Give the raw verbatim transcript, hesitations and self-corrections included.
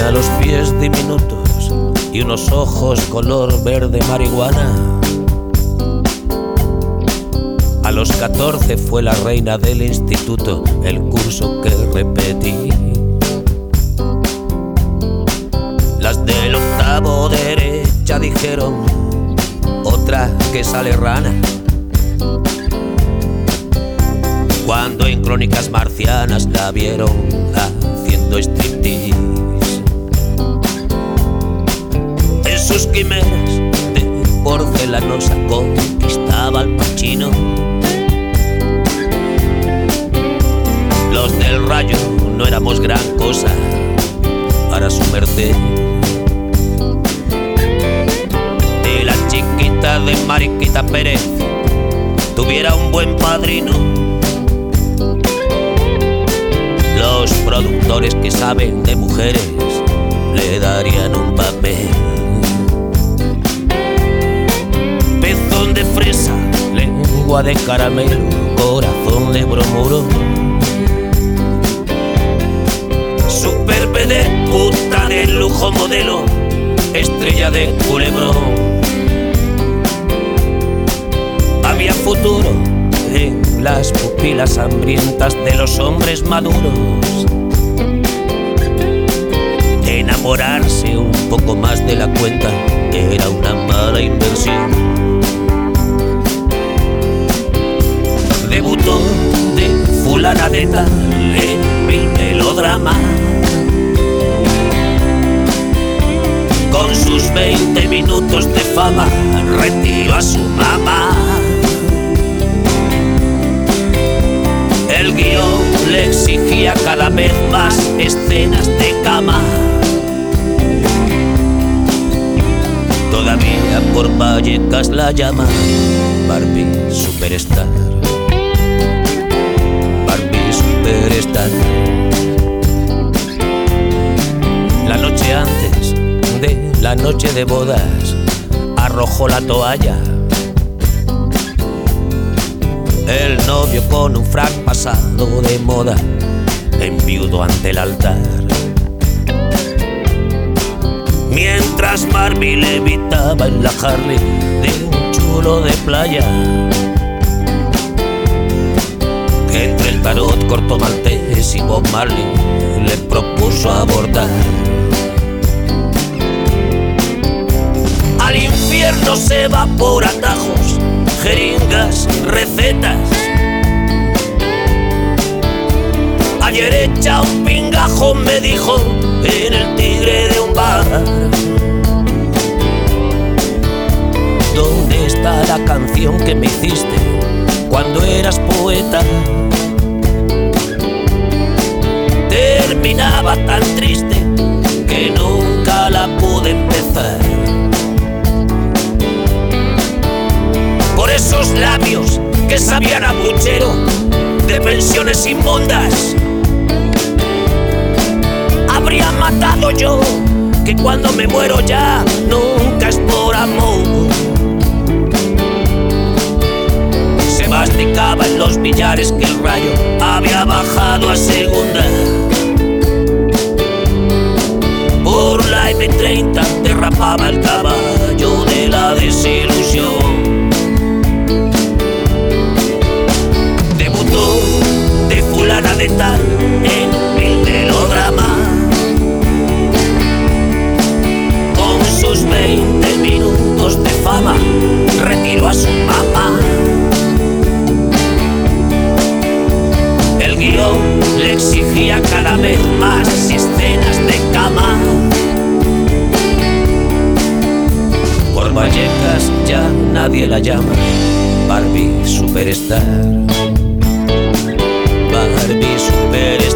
Tenía los pies diminutos y unos ojos color verde marihuana. A los catorce fue la reina del instituto, el curso que repetí. Las del octavo derecha dijeron, otra que sale rana. Cuando en Crónicas Marcianas la vieron haciendo striptease. En sus quimeras de porcelanosa conquistaba al Pacino. Los del Rayo no éramos gran cosa para su merced. Y la chiquita de Mariquita Pérez tuviera un buen padrino. Los productores que saben de mujeres le darían un papel. Pezón de fresa, lengua de caramelo, corazón de bromuro. Super vedette, puta de lujo modelo, estrella de culebrón. Había futuro en las pupilas hambrientas de los hombres maduros. Enamorarse un poco más de la cuenta era una mala inversión. Debutó de fulana de tal en el melodrama. Con sus veinte minutos de fama retiró a su mamá. El guión le exigía cada vez más escenas de cama. Todavía por Vallecas la llama Barbie Superstar. Barbie Superstar. La noche antes de la noche de bodas arrojó la toalla. El novio con un frac pasado de moda enviudó ante el altar. Mientras Barbie levitaba en la Harley de un chulo de playa. Entre el tarot corto maltés y Bob Marley le propuso abortar. Al infierno se va por atajos, jeringas, recetas. Ayer echa un pingajo, me dijo, en el Tigre de un bar. ¿Dónde está la canción que me hiciste cuando eras poeta? Terminaba tan triste que nunca la pude empezar. Por esos labios que sabían a puchero de pensiones inmundas, habría matado yo, que cuando me muero ya nunca es por amor. Se masticaba en los billares que el Rayo había bajado a segunda. Por la eme treinta derrapaba el caballo de la desilusión. Debutó de fulana de tal en el melodrama. Con sus veinte minutos de fama retiró a su mamá. El guión le exigía cada vez más escenas de cama. Por Vallecas ya nadie la llama Barbie Superstar. Barbie Superstar.